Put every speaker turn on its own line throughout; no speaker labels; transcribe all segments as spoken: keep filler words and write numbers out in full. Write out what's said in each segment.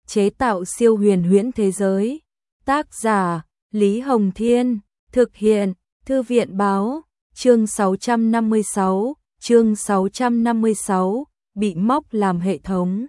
chế tạo siêu huyền huyễn thế giới. Tác giả, Lý Hồng Thiên, thực hiện, Thư viện Báo, chương sáu trăm năm mươi sáu, chương sáu trăm năm mươi sáu, bị móc làm hệ thống.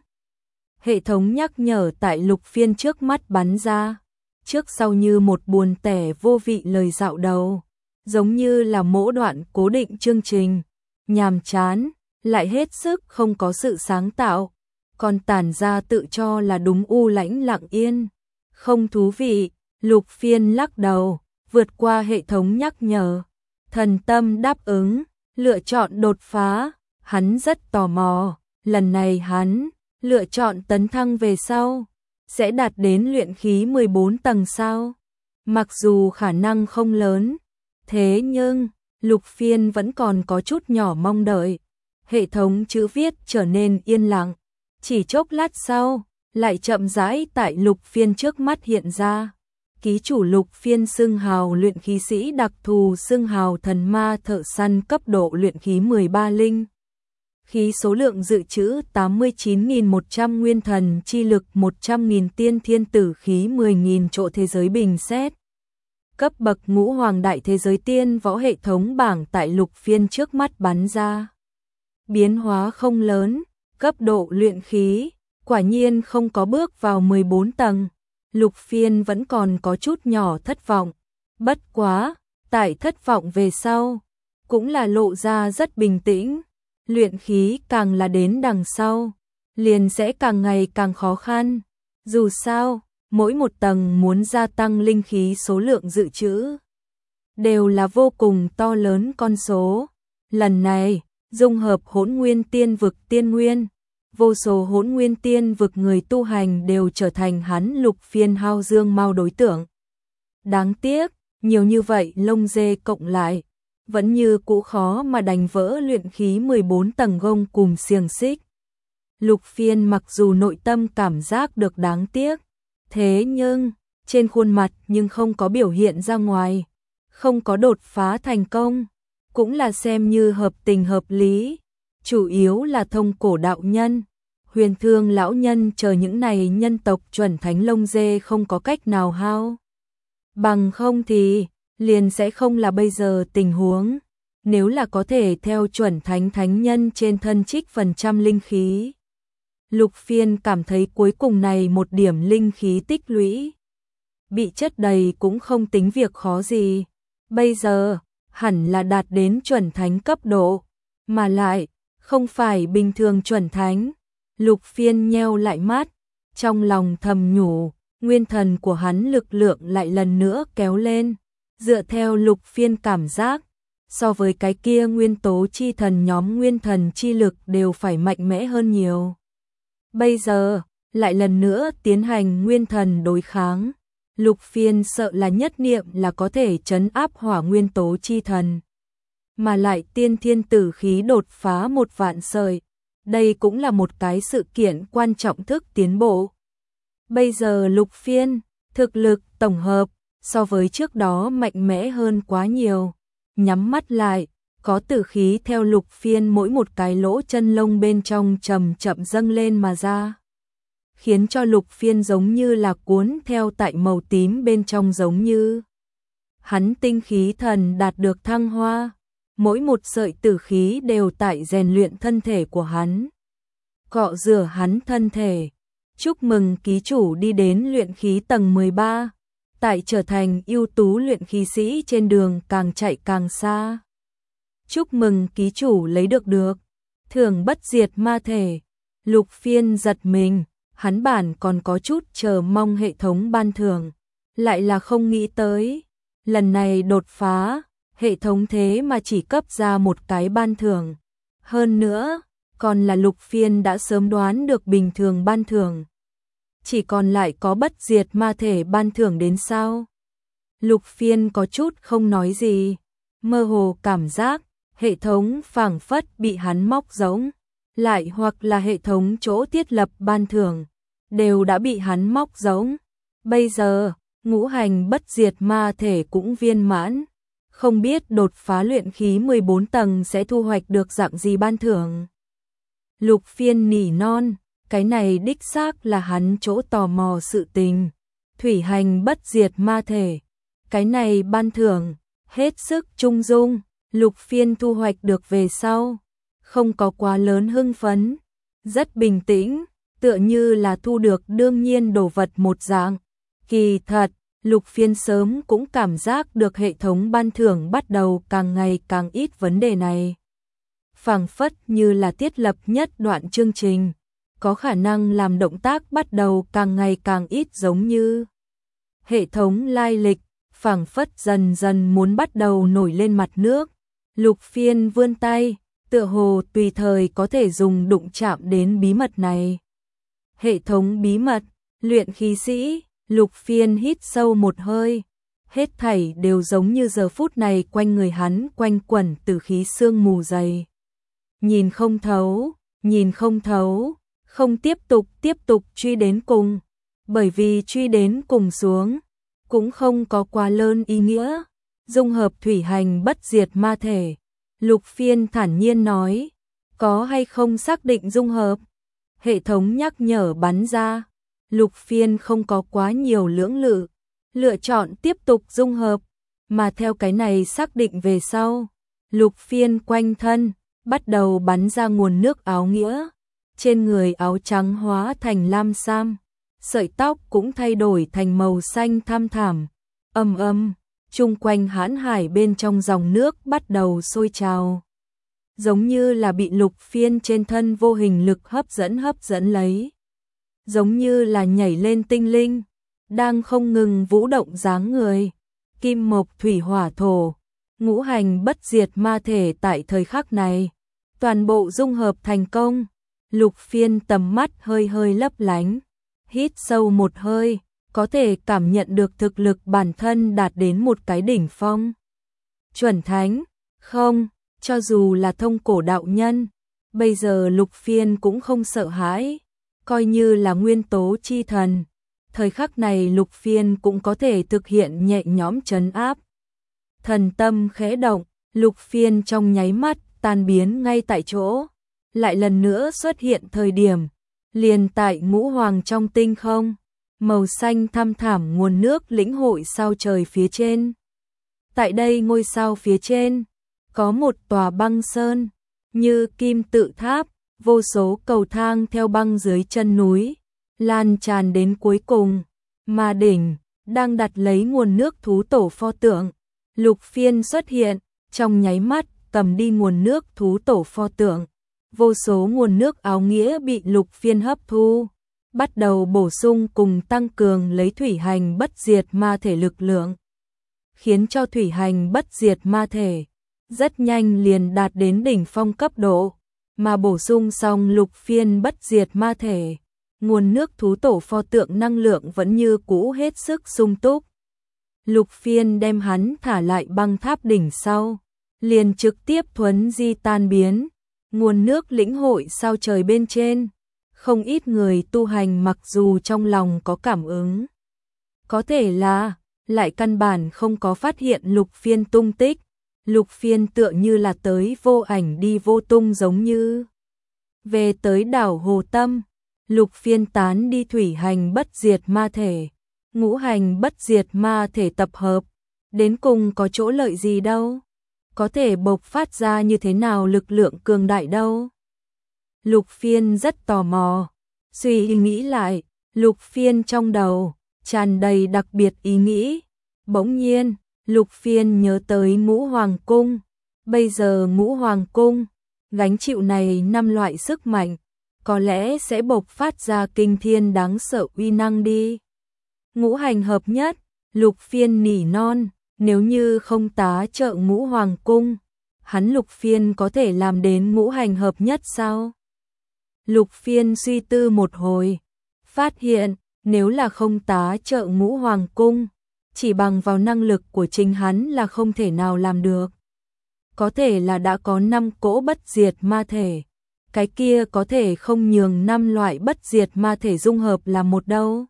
Hệ thống nhắc nhở tại lục phiên trước mắt bắn ra, trước sau như một buồn tẻ vô vị lời dạo đầu, giống như là mỗ đoạn cố định chương trình, nhàm chán, lại hết sức không có sự sáng tạo, còn tản ra tự cho là đúng u lãnh lặng yên, không thú vị. Lục phiên lắc đầu, vượt qua hệ thống nhắc nhở, thần tâm đáp ứng, lựa chọn đột phá, hắn rất tò mò, lần này hắn lựa chọn tấn thăng về sau, sẽ đạt đến luyện khí mười bốn tầng sao? Mặc dù khả năng không lớn, thế nhưng lục phiên vẫn còn có chút nhỏ mong đợi. Hệ thống chữ viết trở nên yên lặng, chỉ chốc lát sau, lại chậm rãi tại lục phiên trước mắt hiện ra. Ký chủ lục phiên xưng hào luyện khí sĩ đặc thù xưng hào thần ma thợ săn cấp độ luyện khí mười ba linh. Khí số lượng dự trữ tám mươi chín nghìn một trăm nguyên thần chi lực một trăm nghìn tiên thiên tử khí mười nghìn chỗ thế giới bình xét. Cấp bậc ngũ hoàng đại thế giới tiên võ hệ thống bảng tại lục phiên trước mắt bắn ra. Biến hóa không lớn, cấp độ luyện khí, quả nhiên không có bước vào mười bốn tầng. Lục phiên vẫn còn có chút nhỏ thất vọng. Bất quá, tại thất vọng về sau, cũng là lộ ra rất bình tĩnh. Luyện khí càng là đến đằng sau, liền sẽ càng ngày càng khó khăn. Dù sao, mỗi một tầng muốn gia tăng linh khí số lượng dự trữ, đều là vô cùng to lớn con số. Lần này, dung hợp hỗn nguyên tiên vực tiên nguyên, vô số hỗn nguyên tiên vực người tu hành đều trở thành hắn lục phiên hao dương mau đối tượng. Đáng tiếc, nhiều như vậy lông dê cộng lại, vẫn như cũ khó mà đánh vỡ luyện khí mười bốn tầng gông cùm xiềng xích. Lục phiên mặc dù nội tâm cảm giác được đáng tiếc, thế nhưng, trên khuôn mặt nhưng không có biểu hiện ra ngoài, không có đột phá thành công, cũng là xem như hợp tình hợp lý. Chủ yếu là thông cổ đạo nhân, huyền thương lão nhân chờ những này nhân tộc chuẩn thánh lông dê không có cách nào hao. Bằng không thì, liền sẽ không là bây giờ tình huống, nếu là có thể theo chuẩn thánh thánh nhân trên thân trích phần trăm linh khí. Lục phiên cảm thấy cuối cùng này một điểm linh khí tích lũy, bị chất đầy cũng không tính việc khó gì. Bây giờ, hẳn là đạt đến chuẩn thánh cấp độ, mà lại, không phải bình thường chuẩn thánh. Lục phiên nheo lại mắt, trong lòng thầm nhủ, nguyên thần của hắn lực lượng lại lần nữa kéo lên. Dựa theo lục phiên cảm giác, so với cái kia nguyên tố chi thần nhóm nguyên thần chi lực đều phải mạnh mẽ hơn nhiều. Bây giờ, lại lần nữa tiến hành nguyên thần đối kháng. Lục phiên sợ là nhất niệm là có thể trấn áp hỏa nguyên tố chi thần. Mà lại tiên thiên tử khí đột phá một vạn sợi. Đây cũng là một cái sự kiện quan trọng thức tiến bộ. Bây giờ lục phiên, thực lực tổng hợp, so với trước đó mạnh mẽ hơn quá nhiều. Nhắm mắt lại, có tử khí theo lục phiên mỗi một cái lỗ chân lông bên trong chậm chậm dâng lên mà ra. Khiến cho lục phiên giống như là cuốn theo tại màu tím bên trong giống như. Hắn tinh khí thần đạt được thăng hoa, mỗi một sợi tử khí đều tại rèn luyện thân thể của hắn. Cọ rửa hắn thân thể. Chúc mừng ký chủ đi đến luyện khí tầng mười ba. Tại trở thành ưu tú luyện khí sĩ trên đường càng chạy càng xa. Chúc mừng ký chủ lấy được được thưởng bất diệt ma thể. Lục phiên giật mình, hắn bản còn có chút chờ mong hệ thống ban thưởng, lại là không nghĩ tới. Lần này đột phá, hệ thống thế mà chỉ cấp ra một cái ban thưởng. Hơn nữa, còn là lục phiên đã sớm đoán được bình thường ban thưởng. Chỉ còn lại có bất diệt ma thể ban thưởng đến sao? Lục phiên có chút không nói gì, mơ hồ cảm giác, hệ thống phảng phất bị hắn móc giống, lại hoặc là hệ thống chỗ thiết lập ban thưởng, đều đã bị hắn móc giống. Bây giờ, ngũ hành bất diệt ma thể cũng viên mãn, không biết đột phá luyện khí mười bốn tầng sẽ thu hoạch được dạng gì ban thưởng. Lục phiên nỉ non, Cái này đích xác là hắn chỗ tò mò sự tình. Thủy hành bất diệt ma thể. Cái này ban thưởng, hết sức trung dung, Lục Phiên thu hoạch được về sau. Không có quá lớn hưng phấn, rất bình tĩnh, tựa như là thu được đương nhiên đồ vật một dạng. Kỳ thật, Lục Phiên sớm cũng cảm giác được hệ thống ban thưởng bắt đầu càng ngày càng ít vấn đề này. Phảng phất như là thiết lập nhất đoạn chương trình, có khả năng làm động tác bắt đầu càng ngày càng ít, giống như hệ thống lai lịch, phảng phất dần dần muốn bắt đầu nổi lên mặt nước. Lục Phiên vươn tay, tựa hồ tùy thời có thể dùng đụng chạm đến bí mật này. Hệ thống bí mật, luyện khí sĩ. Lục Phiên hít sâu một hơi, hết thảy đều giống như giờ phút này quanh người hắn quanh quẩn từ khí sương mù dày. Nhìn không thấu, nhìn không thấu, không tiếp tục tiếp tục truy đến cùng, bởi vì truy đến cùng xuống, cũng không có quá lớn ý nghĩa. Dung hợp thủy hành bất diệt ma thể, Lục Phiên thản nhiên nói, có hay không xác định dung hợp? Hệ thống nhắc nhở bắn ra. Lục Phiên không có quá nhiều lưỡng lự, lựa chọn tiếp tục dung hợp, mà theo cái này xác định về sau, Lục Phiên quanh thân bắt đầu bắn ra nguồn nước áo nghĩa, trên người áo trắng hóa thành lam sam, sợi tóc cũng thay đổi thành màu xanh thăm thẳm. Âm âm, chung quanh hãn hải bên trong dòng nước bắt đầu sôi trào, giống như là bị Lục Phiên trên thân vô hình lực hấp dẫn hấp dẫn lấy. Giống như là nhảy lên tinh linh, đang không ngừng vũ động dáng người. Kim mộc thủy hỏa thổ, ngũ hành bất diệt ma thể tại thời khắc này, toàn bộ dung hợp thành công. Lục Phiên tầm mắt hơi hơi lấp lánh, hít sâu một hơi, có thể cảm nhận được thực lực bản thân đạt đến một cái đỉnh phong. Chuẩn thánh, không, cho dù là thông cổ đạo nhân, bây giờ Lục Phiên cũng không sợ hãi. Coi như là nguyên tố chi thần, thời khắc này Lục Phiên cũng có thể thực hiện nhẹ nhõm trấn áp. Thần tâm khẽ động, Lục Phiên trong nháy mắt tan biến ngay tại chỗ, lại lần nữa xuất hiện thời điểm, liền tại ngũ hoàng trong tinh không, màu xanh thăm thẳm nguồn nước lĩnh hội sao trời phía trên. Tại đây ngôi sao phía trên, có một tòa băng sơn, như kim tự tháp. Vô số cầu thang theo băng dưới chân núi, lan tràn đến cuối cùng, mà đỉnh, đang đặt lấy nguồn nước thú tổ pho tượng. Lục Phiên xuất hiện, trong nháy mắt, cầm đi nguồn nước thú tổ pho tượng. Vô số nguồn nước áo nghĩa bị Lục Phiên hấp thu, bắt đầu bổ sung cùng tăng cường lấy thủy hành bất diệt ma thể lực lượng, khiến cho thủy hành bất diệt ma thể rất nhanh liền đạt đến đỉnh phong cấp độ. Mà bổ sung xong Lục Phiên bất diệt ma thể, nguồn nước thú tổ pho tượng năng lượng vẫn như cũ hết sức sung túc. Lục Phiên đem hắn thả lại băng tháp đỉnh sau, liền trực tiếp thuấn di tan biến, nguồn nước lĩnh hội sao trời bên trên. Không ít người tu hành mặc dù trong lòng có cảm ứng, có thể là lại căn bản không có phát hiện Lục Phiên tung tích. Lục Phiên tựa như là tới vô ảnh đi vô tung, giống như về tới đảo Hồ Tâm. Lục Phiên tán đi thủy hành bất diệt ma thể, ngũ hành bất diệt ma thể tập hợp, đến cùng có chỗ lợi gì đâu, có thể bộc phát ra như thế nào lực lượng cường đại đâu. Lục Phiên rất tò mò, suy nghĩ lại, Lục Phiên trong đầu tràn đầy đặc biệt ý nghĩ. Bỗng nhiên Lục Phiên nhớ tới Ngũ Hoàng Cung, bây giờ Ngũ Hoàng Cung gánh chịu này năm loại sức mạnh, có lẽ sẽ bộc phát ra kinh thiên đáng sợ uy năng đi. Ngũ hành hợp nhất, Lục Phiên nỉ non, nếu như không tá trợ Ngũ Hoàng Cung, hắn Lục Phiên có thể làm đến ngũ hành hợp nhất sao? Lục Phiên suy tư một hồi, phát hiện nếu là không tá trợ Ngũ Hoàng Cung, chỉ bằng vào năng lực của chính hắn là không thể nào làm được. Có thể là đã có năm cỗ bất diệt ma thể, cái kia có thể không nhường năm loại bất diệt ma thể dung hợp là một đâu.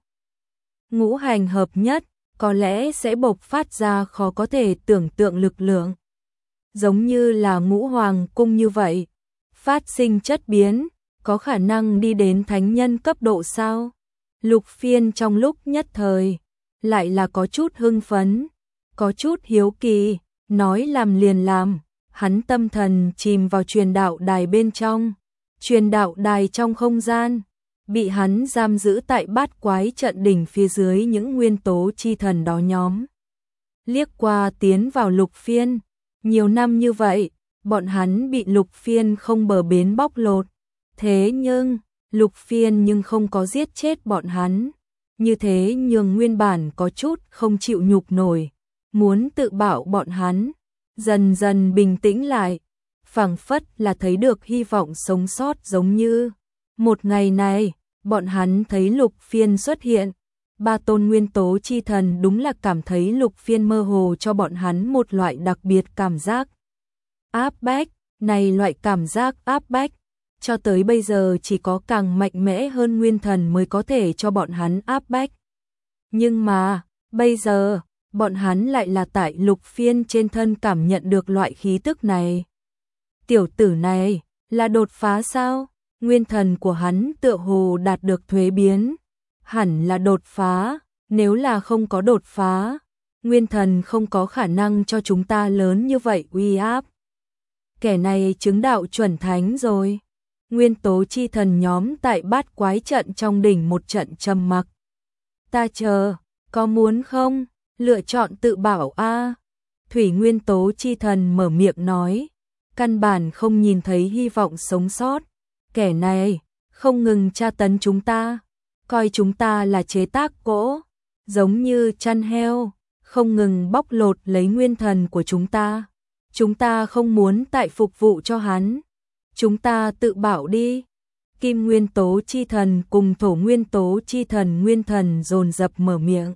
Ngũ hành hợp nhất, có lẽ sẽ bộc phát ra khó có thể tưởng tượng lực lượng. Giống như là Ngũ Hoàng Cung như vậy, phát sinh chất biến, có khả năng đi đến thánh nhân cấp độ sao? Lục Phiên trong lúc nhất thời, lại là có chút hưng phấn, có chút hiếu kỳ, nói làm liền làm, hắn tâm thần chìm vào truyền đạo đài bên trong, truyền đạo đài trong không gian, bị hắn giam giữ tại bát quái trận đỉnh phía dưới những nguyên tố chi thần đó nhóm. Liếc qua tiến vào Lục Phiên, nhiều năm như vậy, bọn hắn bị Lục Phiên không bờ bến bóc lột, thế nhưng, Lục Phiên nhưng không có giết chết bọn hắn, như thế nhường nguyên bản có chút không chịu nhục nổi, muốn tự bảo bọn hắn, dần dần bình tĩnh lại, phảng phất là thấy được hy vọng sống sót giống như. Một ngày này, bọn hắn thấy Lục Phiên xuất hiện, ba tôn nguyên tố chi thần đúng là cảm thấy Lục Phiên mơ hồ cho bọn hắn một loại đặc biệt cảm giác. Áp bách, này loại cảm giác áp bách, cho tới bây giờ chỉ có càng mạnh mẽ hơn nguyên thần mới có thể cho bọn hắn áp bách. Nhưng mà, bây giờ, bọn hắn lại là tại Lục Phiên trên thân cảm nhận được loại khí tức này. Tiểu tử này, là đột phá sao? Nguyên thần của hắn tựa hồ đạt được thuế biến. Hẳn là đột phá, nếu là không có đột phá, nguyên thần không có khả năng cho chúng ta lớn như vậy uy áp. Kẻ này chứng đạo chuẩn thánh rồi. Nguyên tố chi thần nhóm tại bát quái trận trong đỉnh một trận trầm mặc. Ta chờ, có muốn không? Lựa chọn tự bảo a. Thủy nguyên tố chi thần mở miệng nói, căn bản không nhìn thấy hy vọng sống sót. Kẻ này, không ngừng tra tấn chúng ta, coi chúng ta là chế tác gỗ, giống như chăn heo, không ngừng bóc lột lấy nguyên thần của chúng ta. Chúng ta không muốn tại phục vụ cho hắn. Chúng ta tự bảo đi. Kim nguyên tố chi thần cùng thổ nguyên tố chi thần nguyên thần dồn dập mở miệng.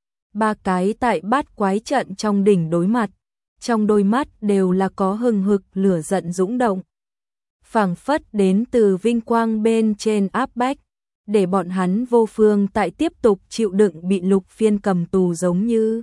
Ba cái tại bát quái trận trong đỉnh đối mặt, trong đôi mắt đều là có hừng hực lửa giận dũng động. Phảng phất đến từ vinh quang bên trên áp bách, để bọn hắn vô phương tại tiếp tục chịu đựng bị Lục Phiên cầm tù giống như.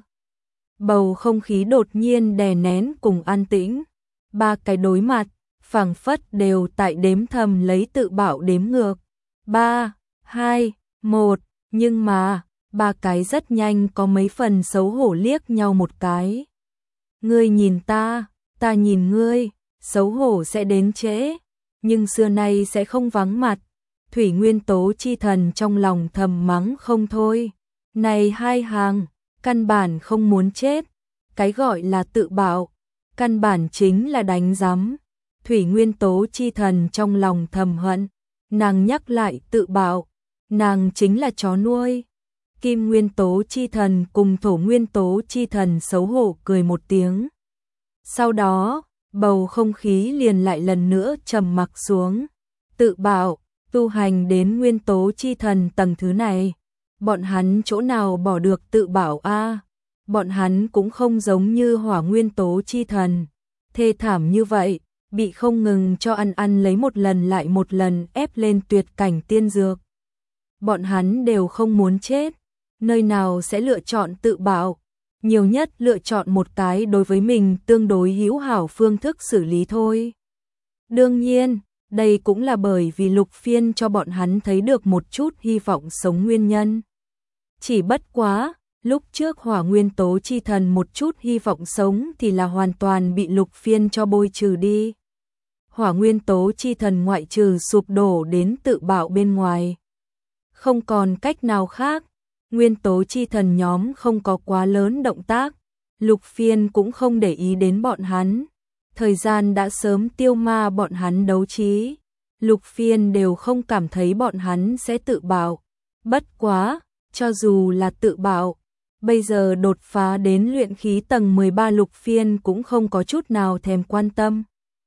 Bầu không khí đột nhiên đè nén cùng an tĩnh, ba cái đối mặt, phảng phất đều tại đếm thầm lấy tự bảo đếm ngược. Ba, hai, một, nhưng mà, ba cái rất nhanh có mấy phần xấu hổ liếc nhau một cái. Ngươi nhìn ta, ta nhìn ngươi, xấu hổ sẽ đến trễ, nhưng xưa nay sẽ không vắng mặt. Thủy nguyên tố chi thần trong lòng thầm mắng không thôi. Này hai hàng, căn bản không muốn chết, cái gọi là tự bảo, căn bản chính là đánh giám. Thủy nguyên tố chi thần trong lòng thầm hận, nàng nhắc lại tự bảo, nàng chính là chó nuôi. Kim nguyên tố chi thần cùng thổ nguyên tố chi thần xấu hổ cười một tiếng. Sau đó, bầu không khí liền lại lần nữa trầm mặc xuống. Tự bảo, tu hành đến nguyên tố chi thần tầng thứ này, bọn hắn chỗ nào bỏ được tự bảo a? Bọn hắn cũng không giống như hỏa nguyên tố chi thần, thê thảm như vậy, bị không ngừng cho ăn ăn lấy một lần lại một lần ép lên tuyệt cảnh tiên dược. Bọn hắn đều không muốn chết, nơi nào sẽ lựa chọn tự bảo, nhiều nhất lựa chọn một cái đối với mình tương đối hữu hảo phương thức xử lý thôi. Đương nhiên, đây cũng là bởi vì Lục Phiên cho bọn hắn thấy được một chút hy vọng sống nguyên nhân. Chỉ bất quá, lúc trước hỏa nguyên tố chi thần một chút hy vọng sống thì là hoàn toàn bị Lục Phiên cho bôi trừ đi. Hỏa nguyên tố chi thần ngoại trừ sụp đổ đến tự bảo bên ngoài, không còn cách nào khác. Nguyên tố chi thần nhóm không có quá lớn động tác, Lục Phiên cũng không để ý đến bọn hắn. Thời gian đã sớm tiêu ma bọn hắn đấu trí, Lục Phiên đều không cảm thấy bọn hắn sẽ tự bảo. Bất quá, cho dù là tự bảo, bây giờ đột phá đến luyện khí tầng mười ba Lục Phiên cũng không có chút nào thèm quan tâm.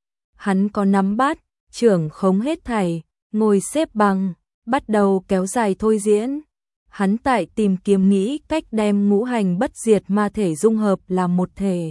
Hắn có nắm bắt, trưởng khống hết thảy, ngồi xếp bằng, bắt đầu kéo dài thôi diễn. Hắn tại tìm kiếm nghĩ cách đem ngũ hành bất diệt ma thể dung hợp làm một thể.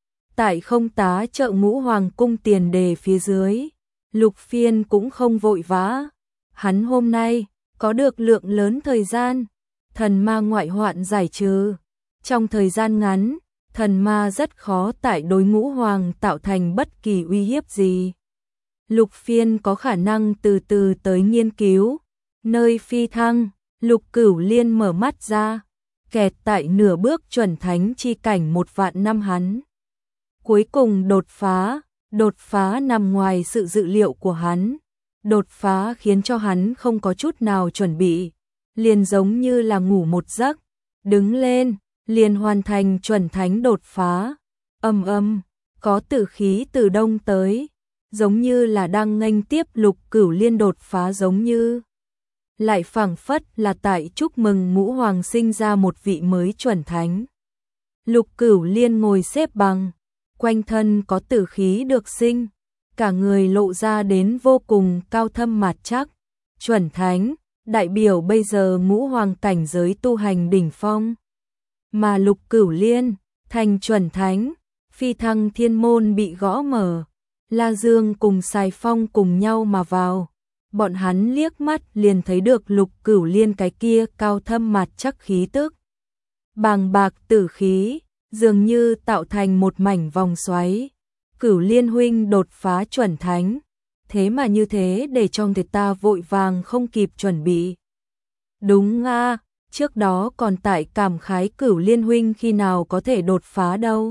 Tại không tá trợ ngũ hoàng cung tiền đề phía dưới, Lục Phiên cũng không vội vã. Hắn hôm nay có được lượng lớn thời gian, thần ma ngoại hoạn giải trừ. Trong thời gian ngắn, thần ma rất khó tại đối ngũ hoàng tạo thành bất kỳ uy hiếp gì. Lục Phiên có khả năng từ từ tới nghiên cứu. Nơi phi thăng, Lục Cửu Liên mở mắt ra, kẹt tại nửa bước chuẩn thánh chi cảnh một vạn năm hắn. Cuối cùng đột phá, đột phá nằm ngoài sự dự liệu của hắn. Đột phá khiến cho hắn không có chút nào chuẩn bị, liền giống như là ngủ một giấc, đứng lên, liền hoàn thành chuẩn thánh đột phá. Âm âm, có tử khí từ đông tới, giống như là đang nghênh tiếp Lục Cửu Liên đột phá, giống như lại phảng phất là tại chúc mừng Ngũ Hoàng sinh ra một vị mới chuẩn thánh. Lục Cửu Liên ngồi xếp bằng, quanh thân có tử khí được sinh, cả người lộ ra đến vô cùng cao thâm mạt chắc. Chuẩn thánh, đại biểu bây giờ Ngũ Hoàng cảnh giới tu hành đỉnh phong. Mà Lục Cửu Liên, thành chuẩn thánh, phi thăng thiên môn bị gõ mở. La Dương cùng Sài Phong cùng nhau mà vào. Bọn hắn liếc mắt liền thấy được Lục Cửu Liên cái kia cao thâm mạt chắc khí tức. Bàng bạc tử khí, dường như tạo thành một mảnh vòng xoáy. Cửu Liên huynh đột phá chuẩn thánh, thế mà như thế để cho người ta vội vàng không kịp chuẩn bị. Đúng a, trước đó còn tại cảm khái Cửu Liên huynh khi nào có thể đột phá đâu.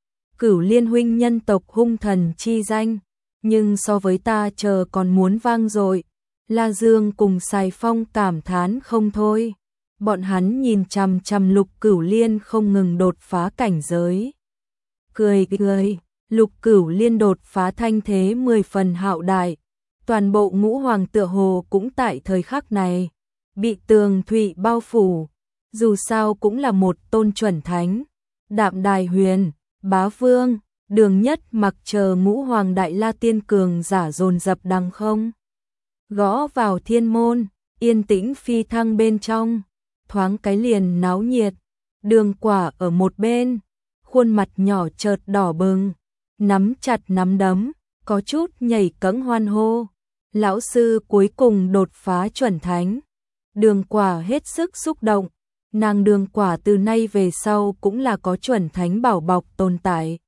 Cửu Liên huynh nhân tộc hung thần chi danh, nhưng so với ta chờ còn muốn vang dội. La Dương cùng Sài Phong cảm thán không thôi. Bọn hắn nhìn chằm chằm Lục Cửu Liên không ngừng đột phá cảnh giới. Cười cười, Lục Cửu Liên đột phá thanh thế mười phần hạo đại. Toàn bộ Ngũ Hoàng tựa hồ cũng tại thời khắc này bị tường thụy bao phủ. Dù sao cũng là một tôn chuẩn thánh. Đạm Đài Huyền, Bá Vương, Đường Nhất Mặc chờ Ngũ Hoàng đại la tiên cường giả dồn dập đằng không. Gõ vào thiên môn, yên tĩnh phi thăng bên trong, thoáng cái liền náo nhiệt. Đường Quả ở một bên, khuôn mặt nhỏ chợt đỏ bừng, nắm chặt nắm đấm, có chút nhảy cẫng hoan hô. Lão sư cuối cùng đột phá chuẩn thánh. Đường Quả hết sức xúc động, nàng Đường Quả từ nay về sau cũng là có chuẩn thánh bảo bọc tồn tại.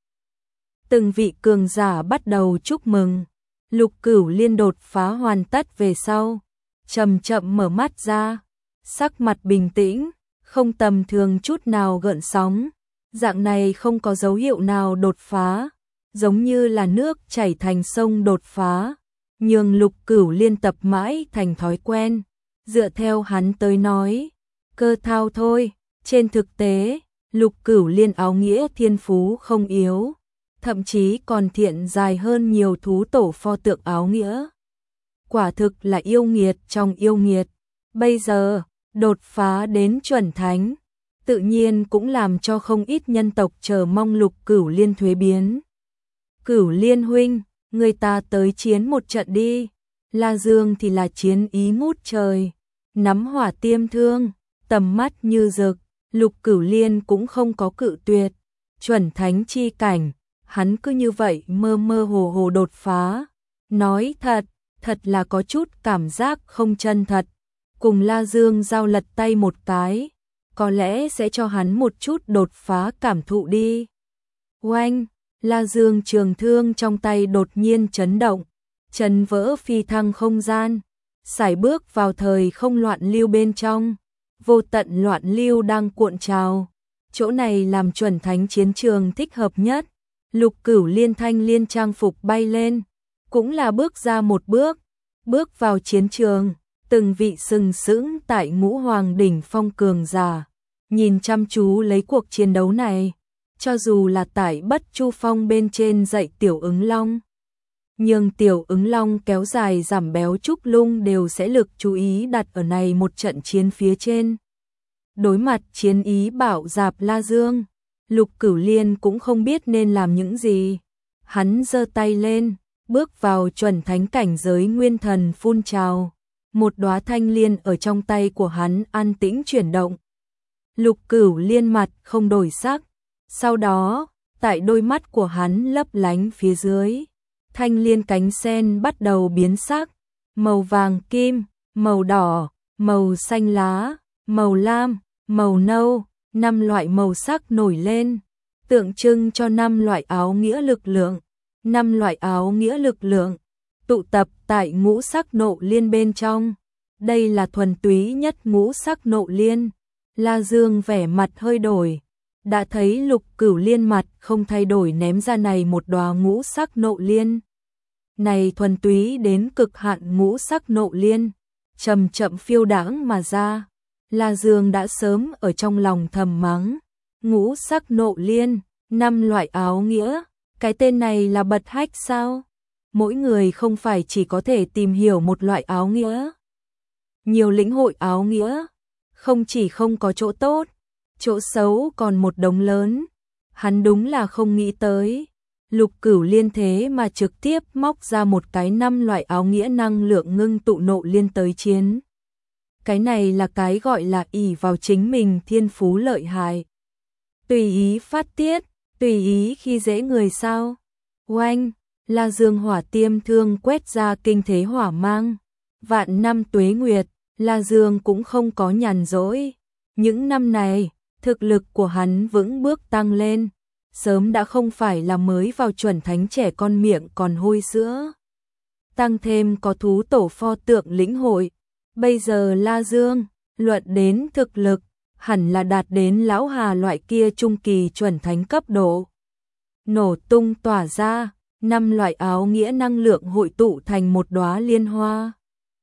Từng vị cường giả bắt đầu chúc mừng. Lục Cửu Liên đột phá hoàn tất về sau, chậm chậm mở mắt ra, sắc mặt bình tĩnh, không tầm thường chút nào gợn sóng. Dạng này không có dấu hiệu nào đột phá, giống như là nước chảy thành sông đột phá, nhường Lục Cửu Liên tập mãi thành thói quen. Dựa theo hắn tới nói, cơ thao thôi. Trên thực tế, Lục Cửu Liên áo nghĩa thiên phú không yếu, thậm chí còn thiện dài hơn nhiều thú tổ pho tượng áo nghĩa. Quả thực là yêu nghiệt trong yêu nghiệt. Bây giờ, đột phá đến chuẩn thánh, tự nhiên cũng làm cho không ít nhân tộc chờ mong Lục Cửu Liên thuế biến. Cửu Liên huynh, người ta tới chiến một trận đi. La Dương thì là chiến ý ngút trời, nắm hỏa tiêm thương, tầm mắt như rực. Lục Cửu Liên cũng không có cự tuyệt. Chuẩn thánh chi cảnh, hắn cứ như vậy mơ mơ hồ hồ đột phá. Nói thật, thật là có chút cảm giác không chân thật. Cùng La Dương giao lật tay một cái, có lẽ sẽ cho hắn một chút đột phá cảm thụ đi. Oanh, La Dương trường thương trong tay đột nhiên chấn động, chấn vỡ phi thăng không gian, sải bước vào thời không loạn lưu bên trong. Vô tận loạn lưu đang cuộn trào, chỗ này làm chuẩn thánh chiến trường thích hợp nhất. Lục Cửu Liên thanh liên trang phục bay lên, cũng là bước ra một bước, bước vào chiến trường. Từng vị sừng sững tại Ngũ Hoàng đỉnh phong cường giả, nhìn chăm chú lấy cuộc chiến đấu này. Cho dù là tại Bất Chu Phong bên trên dạy Tiểu Ứng Long, nhưng Tiểu Ứng Long kéo dài giảm béo trúc lung đều sẽ lực chú ý đặt ở này một trận chiến phía trên. Đối mặt chiến ý bạo dạp La Dương, Lục Cửu Liên cũng không biết nên làm những gì. Hắn giơ tay lên, bước vào chuẩn thánh cảnh giới nguyên thần phun trào. Một đóa thanh liên ở trong tay của hắn an tĩnh chuyển động. Lục Cửu Liên mặt không đổi sắc. Sau đó, tại đôi mắt của hắn lấp lánh phía dưới, thanh liên cánh sen bắt đầu biến sắc. Màu vàng kim, màu đỏ, màu xanh lá, màu lam, màu nâu, năm loại màu sắc nổi lên, tượng trưng cho năm loại áo nghĩa lực lượng. Năm loại áo nghĩa lực lượng, tụ tập tại ngũ sắc nộ liên bên trong. Đây là thuần túy nhất ngũ sắc nộ liên. La Dương vẻ mặt hơi đổi, đã thấy Lục Cửu Liên mặt không thay đổi ném ra này một đóa ngũ sắc nộ liên. Này thuần túy đến cực hạn ngũ sắc nộ liên, chậm chậm phiêu đãng mà ra. La Dương đã sớm ở trong lòng thầm mắng, ngũ sắc nộ liên, năm loại áo nghĩa, cái tên này là bật hách sao? Mỗi người không phải chỉ có thể tìm hiểu một loại áo nghĩa. Nhiều lĩnh hội áo nghĩa, không chỉ không có chỗ tốt, chỗ xấu còn một đống lớn. Hắn đúng là không nghĩ tới, Lục Cửu Liên thế mà trực tiếp móc ra một cái năm loại áo nghĩa năng lượng ngưng tụ nộ liên tới chiến. Cái này là cái gọi là ỷ vào chính mình thiên phú lợi hại. Tùy ý phát tiết, tùy ý khi dễ người sao. Oanh, La Dương hỏa tiêm thương quét ra kinh thế hỏa mang. Vạn năm tuế nguyệt, La Dương cũng không có nhàn rỗi. Những năm này, thực lực của hắn vững bước tăng lên. Sớm đã không phải là mới vào chuẩn thánh trẻ con miệng còn hôi sữa. Tăng thêm có thú tổ pho tượng lĩnh hội. Bây giờ La Dương, luận đến thực lực, hẳn là đạt đến lão hà loại kia trung kỳ chuẩn thánh cấp độ. Nổ tung tỏa ra, năm loại áo nghĩa năng lượng hội tụ thành một đóa liên hoa.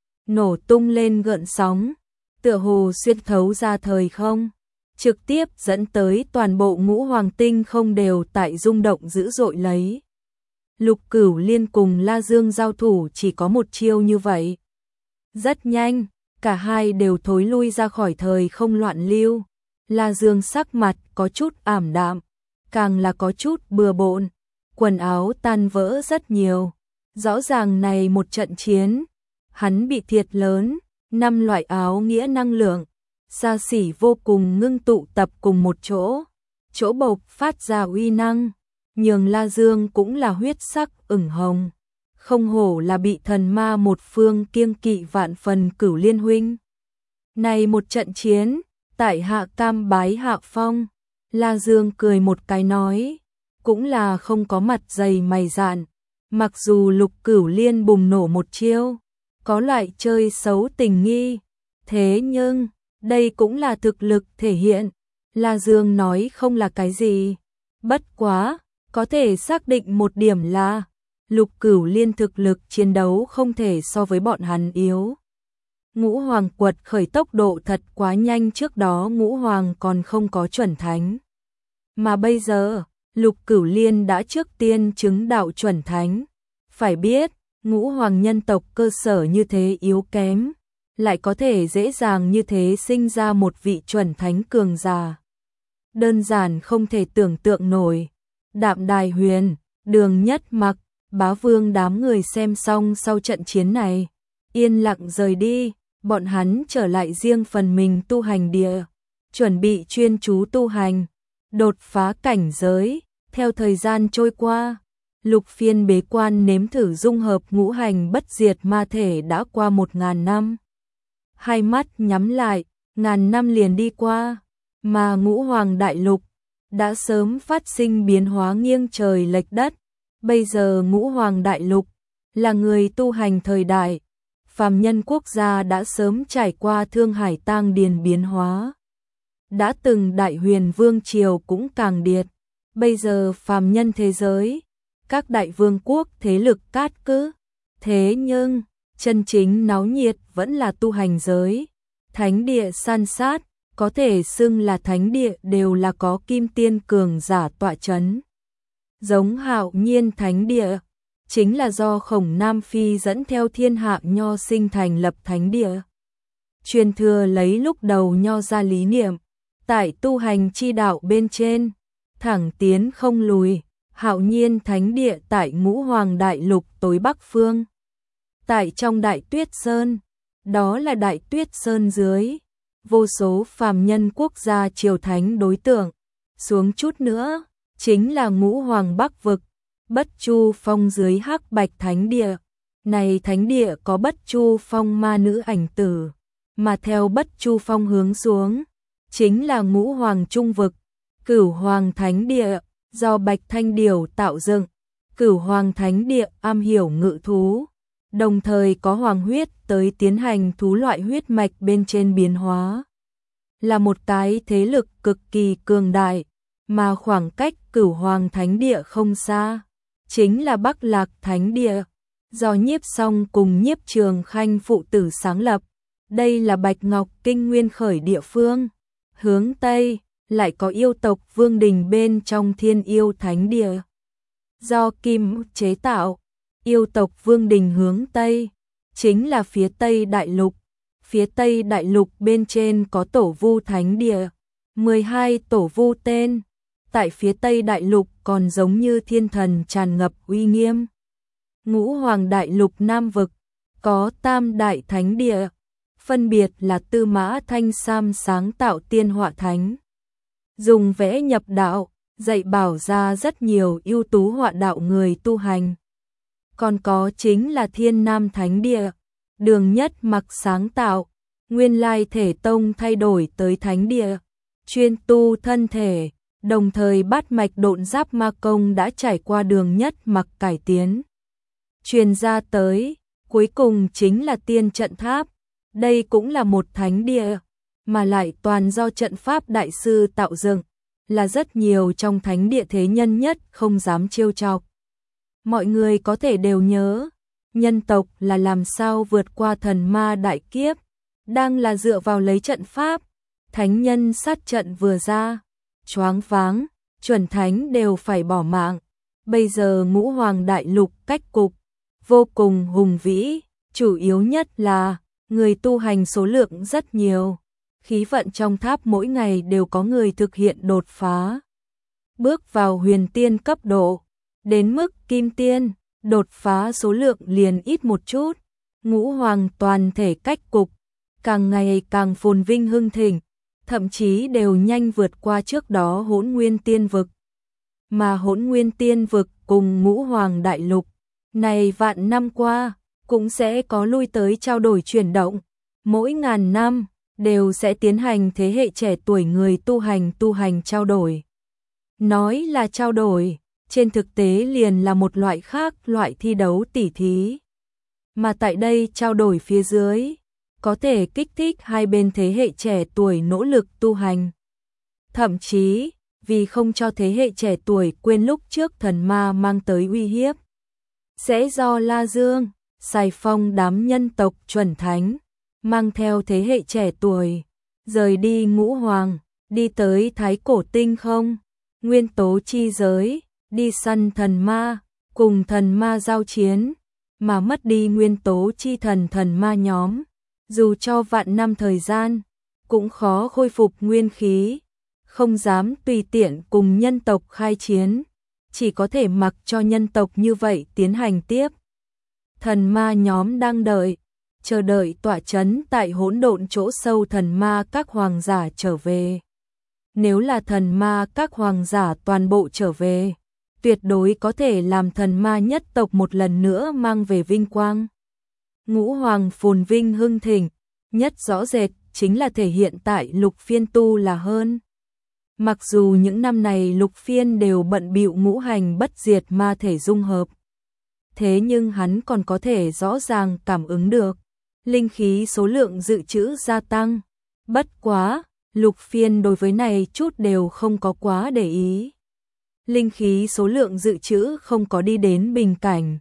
Nổ tung lên gợn sóng, tựa hồ xuyên thấu ra thời không, trực tiếp dẫn tới toàn bộ ngũ hoàng tinh không đều tại rung động dữ dội lấy. Lục Cửu Liên cùng La Dương giao thủ chỉ có một chiêu như vậy. Rất nhanh, cả hai đều thối lui ra khỏi thời không loạn lưu. La Dương sắc mặt có chút ảm đạm, càng là có chút bừa bộn, quần áo tan vỡ rất nhiều. Rõ ràng này một trận chiến, hắn bị thiệt lớn, năm loại áo nghĩa năng lượng, xa xỉ vô cùng ngưng tụ tập cùng một chỗ, chỗ bộc phát ra uy năng, nhường La Dương cũng là huyết sắc ửng hồng. Không hổ là bị thần ma một phương kiêng kỵ vạn phần Cửu Liên huynh. Này một trận chiến, tại hạ cam bái hạ phong. La Dương cười một cái nói, cũng là không có mặt dày mày dạn. Mặc dù Lục Cửu Liên bùng nổ một chiêu, có loại chơi xấu tình nghi, thế nhưng, đây cũng là thực lực thể hiện. La Dương nói không là cái gì. Bất quá, có thể xác định một điểm là Lục Cửu Liên thực lực chiến đấu không thể so với bọn hắn yếu. Ngũ Hoàng quật khởi tốc độ thật quá nhanh, trước đó Ngũ Hoàng còn không có chuẩn thánh. Mà bây giờ, Lục Cửu Liên đã trước tiên chứng đạo chuẩn thánh. Phải biết, Ngũ Hoàng nhân tộc cơ sở như thế yếu kém, lại có thể dễ dàng như thế sinh ra một vị chuẩn thánh cường giả. Đơn giản không thể tưởng tượng nổi. Đạm Đài Huyền, Đường Nhất Mặc, Bá Vương đám người xem xong sau trận chiến này, yên lặng rời đi, bọn hắn trở lại riêng phần mình tu hành địa, chuẩn bị chuyên chú tu hành, đột phá cảnh giới. Theo thời gian trôi qua, Lục Phiên bế quan nếm thử dung hợp ngũ hành bất diệt ma thể đã qua một ngàn năm. Hai mắt nhắm lại, ngàn năm liền đi qua, mà Ngũ Hoàng đại lục đã sớm phát sinh biến hóa nghiêng trời lệch đất. Bây giờ Ngũ Hoàng đại lục là người tu hành thời đại, phàm nhân quốc gia đã sớm trải qua thương hải tang điền biến hóa. Đã từng Đại Huyền Vương triều cũng càng điệt, bây giờ phàm nhân thế giới, các đại vương quốc thế lực cát cứ. Thế nhưng, chân chính náo nhiệt vẫn là tu hành giới. Thánh địa san sát, có thể xưng là thánh địa đều là có kim tiên cường giả tọa chấn. Giống Hạo Nhiên thánh địa, chính là do Khổng Nam Phi dẫn theo thiên hạ nho sinh thành lập thánh địa. Truyền thừa lấy lúc đầu nho ra lý niệm, tại tu hành chi đạo bên trên, thẳng tiến không lùi. Hạo Nhiên thánh địa tại Ngũ Hoàng đại lục tối bắc phương. Tại trong Đại Tuyết Sơn, đó là Đại Tuyết Sơn dưới, vô số phàm nhân quốc gia triều thánh đối tượng. Xuống chút nữa, chính là Ngũ Hoàng Bắc vực, Bất Chu Phong dưới Hắc Bạch thánh địa. Này thánh địa có Bất Chu Phong ma nữ ảnh tử, mà theo Bất Chu Phong hướng xuống, chính là Ngũ Hoàng Trung vực, Cửu Hoàng thánh địa, do Bạch Thanh Điểu tạo dựng. Cửu Hoàng thánh địa am hiểu ngự thú, đồng thời có hoàng huyết tới tiến hành thú loại huyết mạch bên trên biến hóa. Là một cái thế lực cực kỳ cường đại, mà khoảng cách Cửu Hoàng Thánh Địa không xa, chính là Bắc Lạc Thánh Địa, do Nhiếp Song cùng Nhiếp Trường Khanh phụ tử sáng lập. Đây là Bạch Ngọc Kinh nguyên khởi địa phương. Hướng Tây lại có yêu tộc Vương Đình bên trong Thiên Yêu Thánh Địa, do Kim chế tạo. Yêu tộc Vương Đình hướng Tây chính là phía Tây Đại Lục. Phía Tây Đại Lục bên trên có Tổ Vu Thánh Địa, mười hai tổ vu tên. Tại phía Tây Đại Lục còn giống như thiên thần tràn ngập uy nghiêm. Ngũ Hoàng Đại Lục Nam Vực có Tam Đại Thánh Địa, phân biệt là Tư Mã Thanh Sam sáng tạo Tiên Họa Thánh, dùng vẽ nhập đạo, dạy bảo ra rất nhiều ưu tú họa đạo người tu hành. Còn có chính là Thiên Nam Thánh Địa, Đường Nhất Mặc sáng tạo, nguyên lai thể tông thay đổi tới Thánh Địa, chuyên tu thân thể, đồng thời bát mạch độn giáp ma công đã trải qua Đường Nhất Mặc cải tiến. Truyền ra tới, cuối cùng chính là Tiên Trận Tháp, đây cũng là một thánh địa, mà lại toàn do trận pháp đại sư tạo dựng, là rất nhiều trong thánh địa thế nhân nhất không dám trêu chọc. Mọi người có thể đều nhớ, nhân tộc là làm sao vượt qua thần ma đại kiếp, đang là dựa vào lấy trận pháp. Thánh nhân sát trận vừa ra, choáng váng, chuẩn thánh đều phải bỏ mạng. Bây giờ Ngũ Hoàng Đại Lục cách cục vô cùng hùng vĩ, chủ yếu nhất là người tu hành số lượng rất nhiều. Khí vận trong tháp mỗi ngày đều có người thực hiện đột phá, bước vào huyền tiên cấp độ, đến mức kim tiên, đột phá số lượng liền ít một chút. Ngũ Hoàng toàn thể cách cục càng ngày càng phồn vinh hưng thịnh, thậm chí đều nhanh vượt qua trước đó Hỗn Nguyên Tiên Vực. Mà Hỗn Nguyên Tiên Vực cùng Ngũ Hoàng Đại Lục này vạn năm qua cũng sẽ có lui tới trao đổi chuyển động, mỗi ngàn năm đều sẽ tiến hành thế hệ trẻ tuổi người tu hành tu hành trao đổi. Nói là trao đổi, trên thực tế liền là một loại khác loại thi đấu tỉ thí. Mà tại đây trao đổi phía dưới, có thể kích thích hai bên thế hệ trẻ tuổi nỗ lực tu hành. Thậm chí, vì không cho thế hệ trẻ tuổi quên lúc trước thần ma mang tới uy hiếp, sẽ do La Dương, Sài Phong đám nhân tộc chuẩn thánh, mang theo thế hệ trẻ tuổi, rời đi Ngũ Hoàng, đi tới Thái Cổ Tinh Không, nguyên tố chi giới, đi săn thần ma, cùng thần ma giao chiến, mà mất đi nguyên tố chi thần thần ma nhóm. Dù cho vạn năm thời gian, cũng khó khôi phục nguyên khí, không dám tùy tiện cùng nhân tộc khai chiến, chỉ có thể mặc cho nhân tộc như vậy tiến hành tiếp. Thần ma nhóm đang đợi, chờ đợi tọa chấn tại hỗn độn chỗ sâu thần ma các hoàng giả trở về. Nếu là thần ma các hoàng giả toàn bộ trở về, tuyệt đối có thể làm thần ma nhất tộc một lần nữa mang về vinh quang. Ngũ Hoàng phồn vinh hưng thịnh, nhất rõ rệt chính là thể hiện tại Lục Phiên tu là hơn. Mặc dù những năm này Lục Phiên đều bận bịu ngũ hành bất diệt ma thể dung hợp, thế nhưng hắn còn có thể rõ ràng cảm ứng được linh khí số lượng dự trữ gia tăng. Bất quá, Lục Phiên đối với này chút đều không có quá để ý. Linh khí số lượng dự trữ không có đi đến bình cảnh,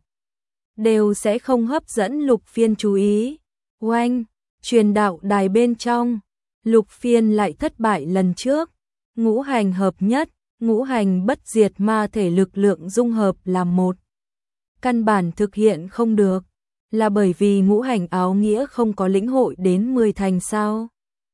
đều sẽ không hấp dẫn Lục Phiên chú ý. Oanh, truyền đạo đài bên trong, Lục Phiên lại thất bại lần trước. Ngũ hành hợp nhất, ngũ hành bất diệt ma thể lực lượng dung hợp làm một. Căn bản thực hiện không được, là bởi vì ngũ hành áo nghĩa không có lĩnh hội đến mười thành sao.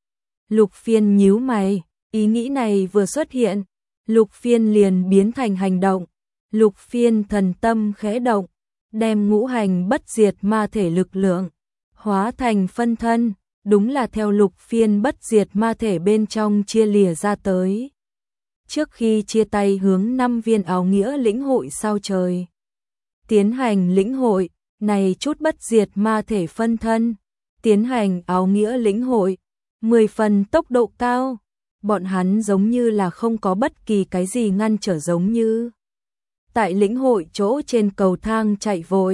Lục Phiên nhíu mày, ý nghĩ này vừa xuất hiện, Lục Phiên liền biến thành hành động. Lục Phiên thần tâm khẽ động, đem ngũ hành bất diệt ma thể lực lượng hóa thành phân thân, đúng là theo Lục Phiên bất diệt ma thể bên trong chia lìa ra tới. Trước khi chia tay hướng năm viên áo nghĩa lĩnh hội sao trời, tiến hành lĩnh hội này chút bất diệt ma thể phân thân, tiến hành áo nghĩa lĩnh hội, mười phần tốc độ cao, bọn hắn giống như là không có bất kỳ cái gì ngăn trở, giống như tại lĩnh hội chỗ trên cầu thang chạy vội,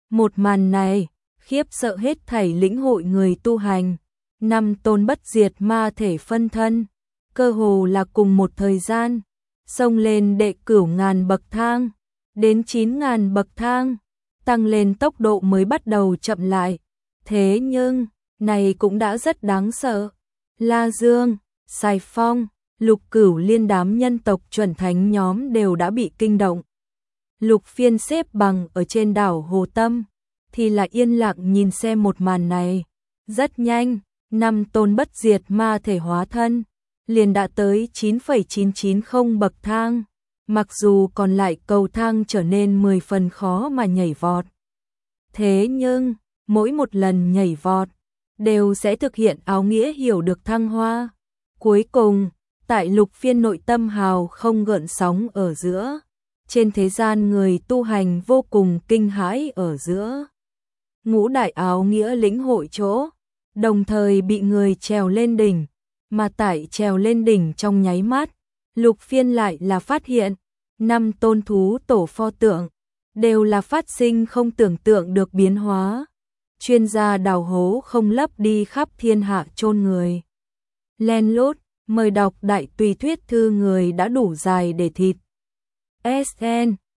Một màn này, khiếp sợ hết thảy lĩnh hội người tu hành, năm tôn bất diệt ma thể phân thân, cơ hồ là cùng một thời gian, xông lên đệ cửu ngàn bậc thang, đến chín ngàn bậc thang, tăng lên tốc độ mới bắt đầu chậm lại. Thế nhưng, này cũng đã rất đáng sợ. La Dương, Sài Phong, Lục Cửu liên đám nhân tộc chuẩn thánh nhóm đều đã bị kinh động. Lục Phiên xếp bằng ở trên đảo Hồ Tâm, thì là yên lặng nhìn xem một màn này. Rất nhanh, năm tôn bất diệt ma thể hóa thân, liền đã tới chín phẩy chín chín không bậc thang, mặc dù còn lại cầu thang trở nên mười phần khó mà nhảy vọt. Thế nhưng, mỗi một lần nhảy vọt, đều sẽ thực hiện áo nghĩa hiểu được thăng hoa. Cuối cùng, tại Lục Phiên nội tâm hào không gợn sóng ở giữa, trên thế gian người tu hành vô cùng kinh hãi ở giữa. Ngũ đại áo nghĩa lĩnh hội chỗ, đồng thời bị người trèo lên đỉnh, mà tại trèo lên đỉnh trong nháy mắt, Lục Phiên lại là phát hiện, năm tôn thú tổ pho tượng, đều là phát sinh không tưởng tượng được biến hóa. Chuyên gia đào hố không lấp đi khắp thiên hạ chôn người. Len lút, mời đọc đại tùy thuyết thư người đã đủ dài để thịt. ét en